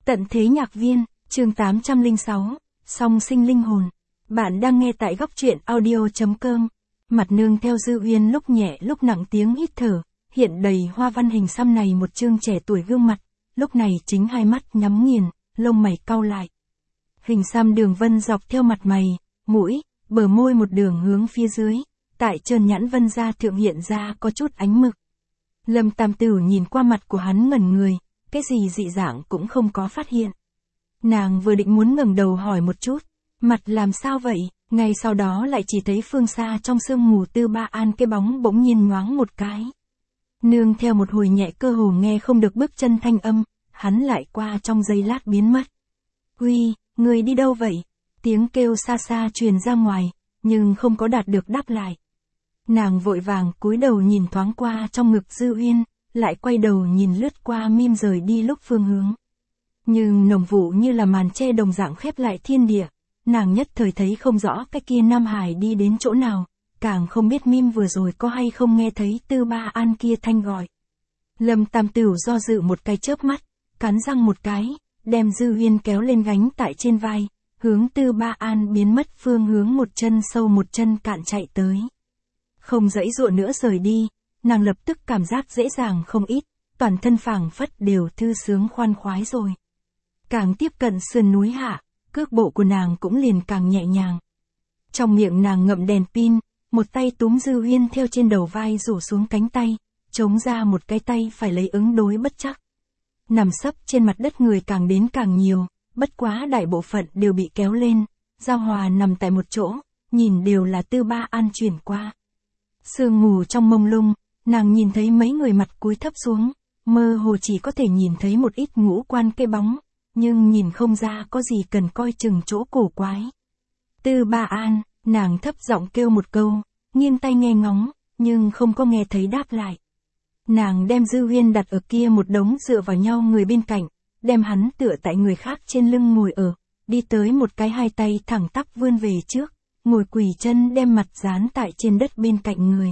Tận thế nhạc viên, chương 806, song sinh linh hồn. Bạn đang nghe tại góc truyện audio.com. Mặt nương theo Dư Uyên lúc nhẹ lúc nặng tiếng hít thở, hiện đầy hoa văn hình xăm này một chương trẻ tuổi gương mặt, lúc này chính hai mắt nhắm nghiền, lông mày cau lại. Hình xăm đường vân dọc theo mặt mày, mũi, bờ môi một đường hướng phía dưới, tại trơn nhãn vân da thượng hiện ra có chút ánh mực. Lâm Tam Tử nhìn qua mặt của hắn ngẩn người, cái gì dị dạng cũng không có phát hiện. Nàng vừa định muốn ngẩng đầu hỏi một chút, mặt làm sao vậy, ngay sau đó lại chỉ thấy phương xa trong sương mù Tư Ba An cái bóng bỗng nhiên nhoáng một cái. Nương theo một hồi nhẹ cơ hồ nghe không được bước chân thanh âm, hắn lại qua trong giây lát biến mất. Huy, người đi đâu vậy? Tiếng kêu xa xa truyền ra ngoài, nhưng không có đạt được đáp lại. Nàng vội vàng cúi đầu nhìn thoáng qua trong ngực Dư Uyên, lại quay đầu nhìn lướt qua Mim rời đi lúc phương hướng. Nhưng nồng vụ như là màn che đồng dạng khép lại thiên địa, nàng nhất thời thấy không rõ cái kia Nam Hải đi đến chỗ nào, càng không biết Mim vừa rồi có hay không nghe thấy Tư Ba An kia thanh gọi. Lâm Tam Tửu do dự một cái chớp mắt, cắn răng một cái, đem Dư Uyên kéo lên gánh tại trên vai, hướng Tư Ba An biến mất phương hướng một chân sâu một chân cạn chạy tới. Không dãy dụa nữa rời đi, nàng lập tức cảm giác dễ dàng không ít, toàn thân phảng phất đều thư sướng khoan khoái rồi. Càng tiếp cận sườn núi hạ, cước bộ của nàng cũng liền càng nhẹ nhàng. Trong miệng nàng ngậm đèn pin, một tay túm Dư Uyên theo trên đầu vai rủ xuống cánh tay, chống ra một cái tay phải lấy ứng đối bất chắc. Nằm sấp trên mặt đất người càng đến càng nhiều, bất quá đại bộ phận đều bị kéo lên, Giao Hòa nằm tại một chỗ, nhìn đều là Tư Ba An chuyển qua. Sương mù trong mông lung, nàng nhìn thấy mấy người mặt cúi thấp xuống, mơ hồ chỉ có thể nhìn thấy một ít ngũ quan cái bóng, nhưng nhìn không ra có gì cần coi chừng chỗ cổ quái. Tư Ba An, nàng thấp giọng kêu một câu, nghiêng tay nghe ngóng, nhưng không có nghe thấy đáp lại. Nàng đem Dư Uyên đặt ở kia một đống dựa vào nhau người bên cạnh, đem hắn tựa tại người khác trên lưng ngồi ở, đi tới một cái hai tay thẳng tắp vươn về trước, ngồi quỳ chân đem mặt dán tại trên đất bên cạnh người.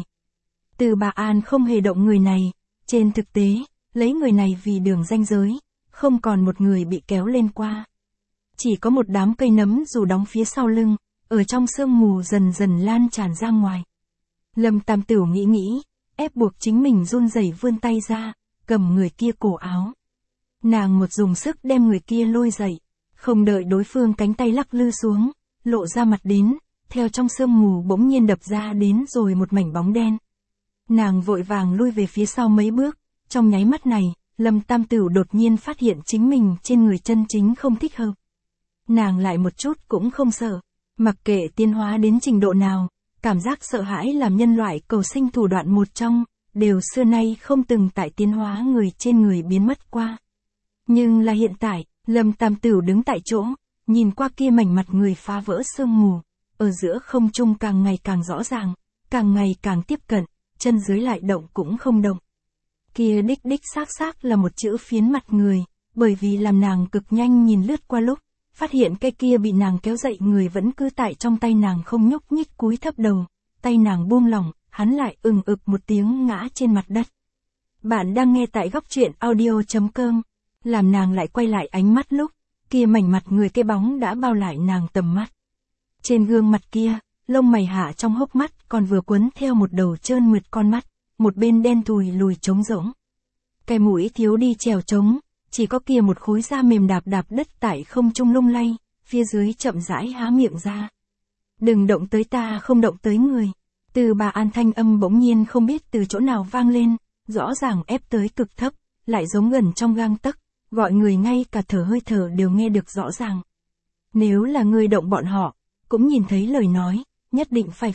Tư Ba An không hề động người này, trên thực tế, lấy người này vì đường ranh giới, không còn một người bị kéo lên qua. Chỉ có một đám cây nấm dù đóng phía sau lưng, ở trong sương mù dần dần lan tràn ra ngoài. Lâm Tam Tửu nghĩ, ép buộc chính mình run rẩy vươn tay ra, cầm người kia cổ áo. Nàng một dùng sức đem người kia lôi dậy, không đợi đối phương cánh tay lắc lư xuống, lộ ra mặt đến, theo trong sương mù bỗng nhiên đập ra đến rồi một mảnh bóng đen. Nàng vội vàng lui về phía sau mấy bước, trong nháy mắt này, Lâm Tam Tửu đột nhiên phát hiện chính mình trên người chân chính không thích hợp. Nàng lại một chút cũng không sợ, mặc kệ tiến hóa đến trình độ nào, cảm giác sợ hãi làm nhân loại cầu sinh thủ đoạn một trong, đều xưa nay không từng tại tiến hóa người trên người biến mất qua. Nhưng là hiện tại, Lâm Tam Tửu đứng tại chỗ, nhìn qua kia mảnh mặt người phá vỡ sương mù, ở giữa không trung càng ngày càng rõ ràng, càng ngày càng tiếp cận, chân dưới lại động cũng không động. Kia đích xác là một chữ phiến mặt người, bởi vì làm nàng cực nhanh nhìn lướt qua lúc, phát hiện cái kia bị nàng kéo dậy người vẫn cứ tại trong tay nàng không nhúc nhích cúi thấp đầu, tay nàng buông lỏng, hắn lại ực một tiếng ngã trên mặt đất. Bạn đang nghe tại góc truyện audio.com, làm nàng lại quay lại ánh mắt lúc, kia mảnh mặt người cái bóng đã bao lại nàng tầm mắt. Trên gương mặt kia, lông mày hạ trong hốc mắt còn vừa quấn theo một đầu trơn mượt con mắt, một bên đen thùi lùi trống rỗng. Cái mũi thiếu đi trèo trống, chỉ có kia một khối da mềm đạp đất tại không trung lung lay, phía dưới chậm rãi há miệng ra. Đừng động tới ta không động tới người. Từ Bà An thanh âm bỗng nhiên không biết từ chỗ nào vang lên, rõ ràng ép tới cực thấp, lại giống gần trong gang tấc, gọi người ngay cả thở hơi thở đều nghe được rõ ràng. Nếu là người động bọn họ, cũng nhìn thấy lời nói, nhất định phải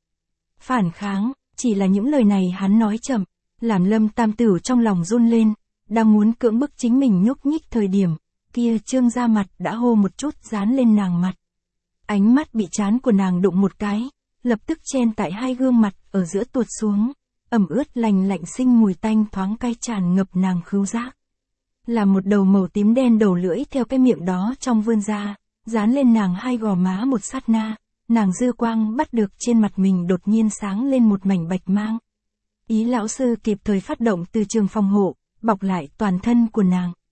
phản kháng, chỉ là những lời này hắn nói chậm, làm Lâm Tam Tửu trong lòng run lên, đang muốn cưỡng bức chính mình nhúc nhích thời điểm, kia trương ra mặt đã hô một chút dán lên nàng mặt. Ánh mắt bị trán của nàng đụng một cái, lập tức chen tại hai gương mặt ở giữa tuột xuống, ẩm ướt lạnh sinh mùi tanh thoáng cay tràn ngập nàng khứu giác. Là một đầu màu tím đen đầu lưỡi theo cái miệng đó trong vươn ra, dán lên nàng hai gò má một sát na, nàng dư quang bắt được trên mặt mình đột nhiên sáng lên một mảnh bạch mang. Ý lão sư kịp thời phát động từ trường phòng hộ, bọc lại toàn thân của nàng.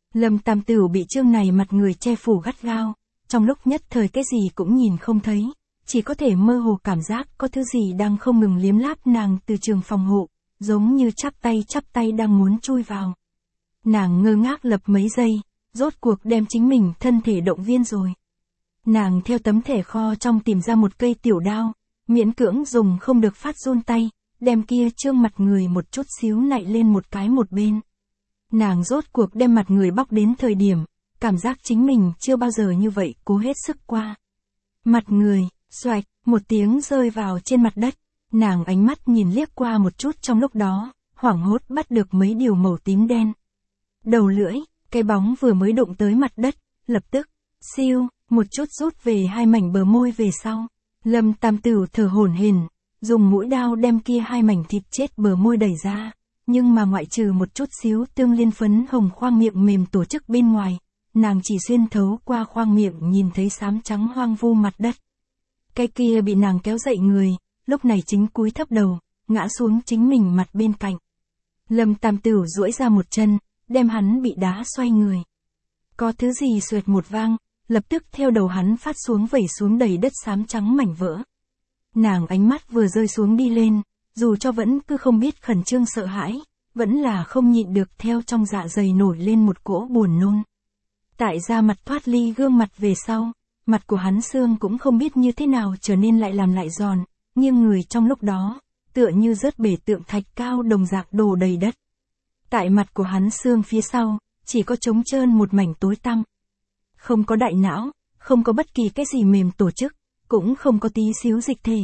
Lâm Tam Tửu bị chương này mặt người che phủ gắt gao, trong lúc nhất thời cái gì cũng nhìn không thấy, chỉ có thể mơ hồ cảm giác có thứ gì đang không ngừng liếm láp nàng từ trường phòng hộ, giống như chắp tay đang muốn chui vào. Nàng ngơ ngác lập mấy giây, rốt cuộc đem chính mình thân thể động viên rồi. Nàng theo tấm thẻ kho trong tìm ra một cây tiểu đao, miễn cưỡng dùng không được phát run tay, đem kia trương mặt người một chút xíu nạy lên một cái một bên. Nàng rốt cuộc đem mặt người bóc đến thời điểm, cảm giác chính mình chưa bao giờ như vậy cố hết sức qua. Mặt người, xoạch, một tiếng rơi vào trên mặt đất, nàng ánh mắt nhìn liếc qua một chút trong lúc đó, hoảng hốt bắt được mấy điều màu tím đen. Đầu lưỡi, cái bóng vừa mới đụng tới mặt đất, lập tức, siêu, một chút rút về hai mảnh bờ môi về sau. Lâm Tam Tửu thở hổn hển, dùng mũi đao đem kia hai mảnh thịt chết bờ môi đẩy ra, nhưng mà ngoại trừ một chút xíu tương liên phấn hồng khoang miệng mềm tổ chức bên ngoài, nàng chỉ xuyên thấu qua khoang miệng nhìn thấy xám trắng hoang vu mặt đất. Cái kia bị nàng kéo dậy người, lúc này chính cúi thấp đầu, ngã xuống chính mình mặt bên cạnh. Lâm Tam Tửu duỗi ra một chân, đem hắn bị đá xoay người. Có thứ gì xoẹt một vang, lập tức theo đầu hắn phát xuống vẩy xuống đầy đất xám trắng mảnh vỡ. Nàng ánh mắt vừa rơi xuống đi lên, dù cho vẫn cứ không biết khẩn trương sợ hãi, vẫn là không nhịn được theo trong dạ dày nổi lên một cỗ buồn nôn. Tại da mặt thoát ly gương mặt về sau, mặt của hắn xương cũng không biết như thế nào trở nên lại làm lại giòn, nghiêng người trong lúc đó, tựa như rớt bể tượng thạch cao đồng dạng đổ đầy đất. Tại mặt của hắn xương phía sau, chỉ có trống trơn một mảnh tối tăm. Không có đại não, không có bất kỳ cái gì mềm tổ chức, cũng không có tí xíu dịch thể.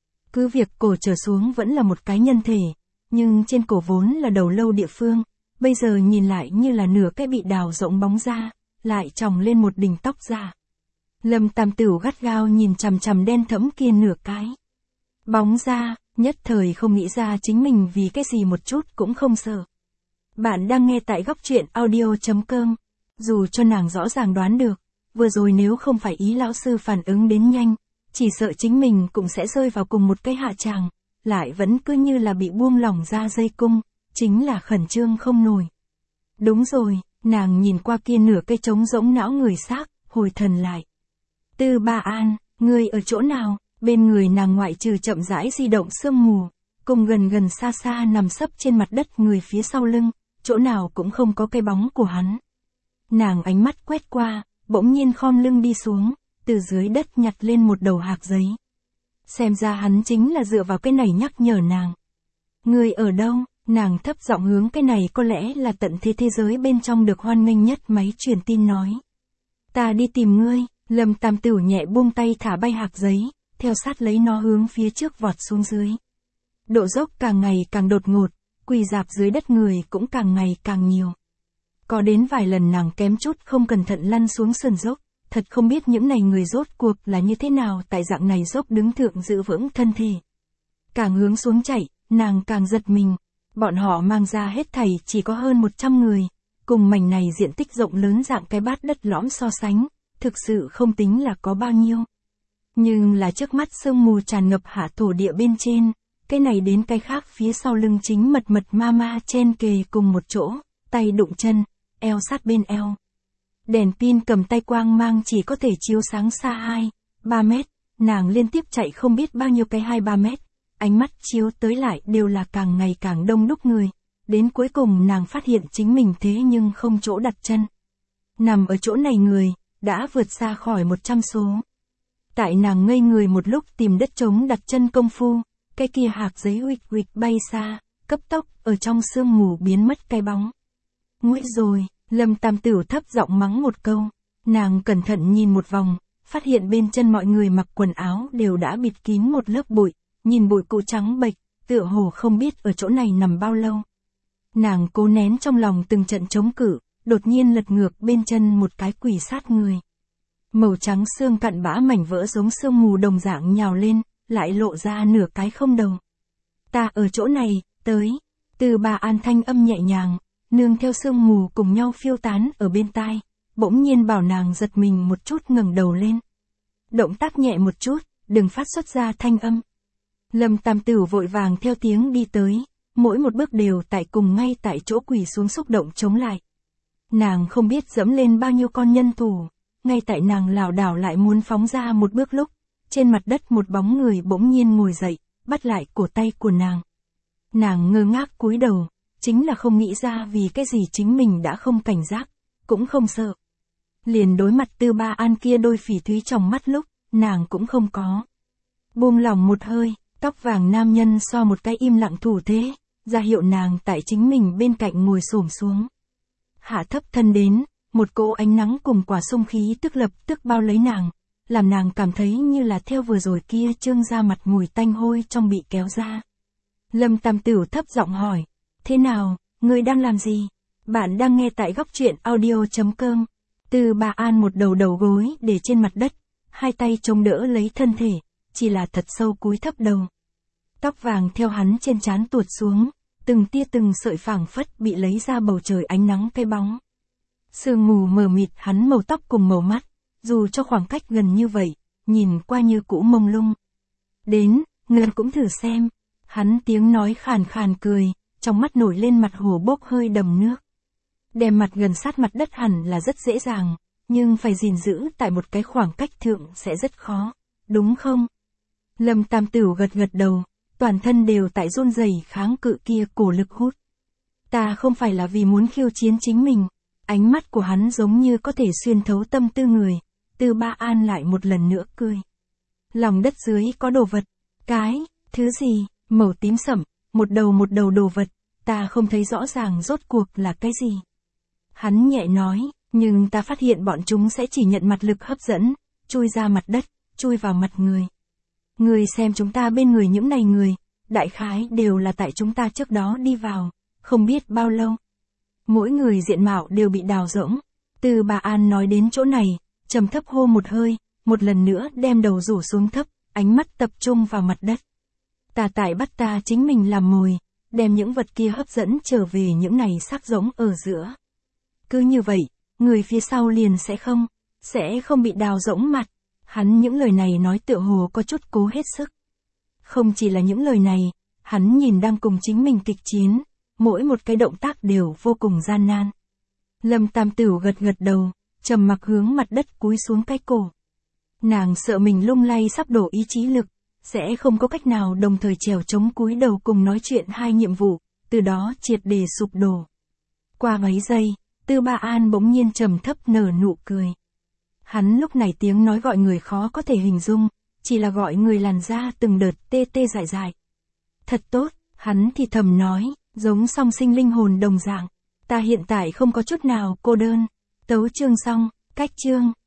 Cứ việc cổ trở xuống vẫn là một cái nhân thể, nhưng trên cổ vốn là đầu lâu địa phương, bây giờ nhìn lại như là nửa cái bị đào rỗng bóng ra, lại tròng lên một đỉnh tóc ra. Lâm Tam Tửu gắt gao nhìn chằm chằm đen thẫm kia nửa cái bóng ra, nhất thời không nghĩ ra chính mình vì cái gì một chút cũng không sợ. Bạn đang nghe tại góc truyện audio.com. Dù cho nàng rõ ràng đoán được, vừa rồi nếu không phải ý lão sư phản ứng đến nhanh, chỉ sợ chính mình cũng sẽ rơi vào cùng một cái hạ tràng, lại vẫn cứ như là bị buông lỏng ra dây cung, chính là khẩn trương không nổi. Đúng rồi, nàng nhìn qua kia nửa cây trống rỗng não người xác, hồi thần lại. Tư Ba An, ngươi ở chỗ nào? Bên người nàng ngoại trừ chậm rãi di động sương mù, cùng gần xa xa nằm sấp trên mặt đất người phía sau lưng, chỗ nào cũng không có cái bóng của hắn. Nàng ánh mắt quét qua, bỗng nhiên khom lưng đi xuống, từ dưới đất nhặt lên một đầu hạc giấy. Xem ra hắn chính là dựa vào cái này nhắc nhở nàng. Người ở đâu? Nàng thấp giọng hướng cái này có lẽ là tận thế giới bên trong được hoan nghênh nhất máy truyền tin nói. Ta đi tìm ngươi. Lâm Tam Tửu nhẹ buông tay thả bay hạc giấy, theo sát lấy nó hướng phía trước vọt xuống dưới. Độ dốc càng ngày càng đột ngột, quỳ rạp dưới đất người cũng càng ngày càng nhiều. Có đến vài lần nàng kém chút không cẩn thận lăn xuống sườn dốc, thật không biết những này người rốt cuộc là như thế nào tại dạng này dốc đứng thượng giữ vững thân thể. Càng hướng xuống chạy, nàng càng giật mình, bọn họ mang ra hết thảy chỉ có hơn 100 người, cùng mảnh này diện tích rộng lớn dạng cái bát đất lõm so sánh, thực sự không tính là có bao nhiêu. Nhưng là trước mắt sương mù tràn ngập hạ thổ địa bên trên, cái này đến cái khác phía sau lưng chính mật ma chen kề cùng một chỗ, tay đụng chân, eo sát bên eo. Đèn pin cầm tay quang mang chỉ có thể chiếu sáng xa 2-3 mét, nàng liên tiếp chạy không biết bao nhiêu cái 2-3 mét, ánh mắt chiếu tới lại đều là càng ngày càng đông đúc người, đến cuối cùng nàng phát hiện chính mình thế nhưng không chỗ đặt chân. Nằm ở chỗ này người, đã vượt xa khỏi 100 số. Tại nàng ngây người một lúc tìm đất trống đặt chân công phu, cái kia hạc giấy huỵch bay xa, cấp tốc ở trong sương mù biến mất cái bóng. Nguy rồi, Lâm Tam Tửu thấp giọng mắng một câu, nàng cẩn thận nhìn một vòng, phát hiện bên chân mọi người mặc quần áo đều đã bịt kín một lớp bụi, nhìn bụi cụ trắng bệch, tựa hồ không biết ở chỗ này nằm bao lâu. Nàng cố nén trong lòng từng trận chống cự, đột nhiên lật ngược bên chân một cái quỳ sát người. Màu trắng xương cặn bã mảnh vỡ giống sương mù đồng dạng nhào lên, lại lộ ra nửa cái không đầu. Ta ở chỗ này, tới. Từ Bà An thanh âm nhẹ nhàng, nương theo sương mù cùng nhau phiêu tán ở bên tai, bỗng nhiên bảo nàng giật mình một chút ngẩng đầu lên. Động tác nhẹ một chút, đừng phát xuất ra thanh âm. Lâm Tam Tửu vội vàng theo tiếng đi tới, mỗi một bước đều tại cùng ngay tại chỗ quỳ xuống xúc động chống lại. Nàng không biết dẫm lên bao nhiêu con nhân thủ, ngay tại nàng lảo đảo lại muốn phóng ra một bước lúc, trên mặt đất một bóng người bỗng nhiên ngồi dậy, bắt lại cổ tay của nàng. Nàng ngơ ngác cúi đầu, chính là không nghĩ ra vì cái gì chính mình đã không cảnh giác, cũng không sợ. Liền đối mặt Tư Ba An kia đôi phỉ thúy trong mắt lúc, nàng cũng không có. Buông lỏng một hơi, tóc vàng nam nhân so một cái im lặng thủ thế, ra hiệu nàng tại chính mình bên cạnh ngồi xổm xuống. Hạ thấp thân đến, một cỗ ánh nắng cùng quả xung khí tức lập tức bao lấy nàng, làm nàng cảm thấy như là theo vừa rồi kia trương ra mặt mùi tanh hôi trong bị kéo ra. Lâm Tam Tửu thấp giọng hỏi, thế nào, ngươi đang làm gì? Bạn đang nghe tại góc truyện audio.com. Tư Ba An một đầu đầu gối để trên mặt đất, hai tay chống đỡ lấy thân thể, chỉ là thật sâu cúi thấp đầu. Tóc vàng theo hắn trên trán tuột xuống, từng tia từng sợi phảng phất bị lấy ra bầu trời ánh nắng cái bóng. Sương mù mờ mịt hắn màu tóc cùng màu mắt, dù cho khoảng cách gần như vậy, nhìn qua như cũ mông lung. Đến, ngươi cũng thử xem. Hắn tiếng nói khàn khàn cười, trong mắt nổi lên mặt hồ bốc hơi đầm nước. Đem mặt gần sát mặt đất hẳn là rất dễ dàng, nhưng phải gìn giữ tại một cái khoảng cách thượng sẽ rất khó, đúng không? Lâm Tam Tửu gật gật đầu, toàn thân đều tại run rẩy kháng cự kia cổ lực hút. Ta không phải là vì muốn khiêu chiến chính mình, ánh mắt của hắn giống như có thể xuyên thấu tâm tư người, Tư Ba An lại một lần nữa cười. Lòng đất dưới có đồ vật, thứ gì, màu tím sẫm, một đầu đồ vật, ta không thấy rõ ràng rốt cuộc là cái gì. Hắn nhẹ nói, nhưng ta phát hiện bọn chúng sẽ chỉ nhận mặt lực hấp dẫn, chui ra mặt đất, chui vào mặt người. Người xem chúng ta bên người những này người, đại khái đều là tại chúng ta trước đó đi vào, không biết bao lâu. Mỗi người diện mạo đều bị đào rỗng. Tư Ba An nói đến chỗ này, trầm thấp hô một hơi, một lần nữa đem đầu rủ xuống thấp, ánh mắt tập trung vào mặt đất. Ta tại bắt ta chính mình làm mồi, đem những vật kia hấp dẫn trở về những này xác rỗng ở giữa. Cứ như vậy, người phía sau liền sẽ không bị đào rỗng mặt. Hắn những lời này nói tựa hồ có chút cố hết sức. Không chỉ là những lời này, hắn nhìn đang cùng chính mình kịch chiến, mỗi một cái động tác đều vô cùng gian nan. Lâm Tam Tửu gật gật đầu, trầm mặc hướng mặt đất cúi xuống cái cổ. Nàng sợ mình lung lay sắp đổ ý chí lực, sẽ không có cách nào đồng thời trèo chống cúi đầu cùng nói chuyện hai nhiệm vụ, từ đó triệt để sụp đổ. Qua mấy giây, Tư Ba An bỗng nhiên trầm thấp nở nụ cười. Hắn lúc này tiếng nói gọi người khó có thể hình dung, chỉ là gọi người làn da từng đợt tê tê dại dại. Thật tốt, hắn thì thầm nói, giống song sinh linh hồn đồng dạng. Ta hiện tại không có chút nào cô đơn. Tấu chương xong, cách chương.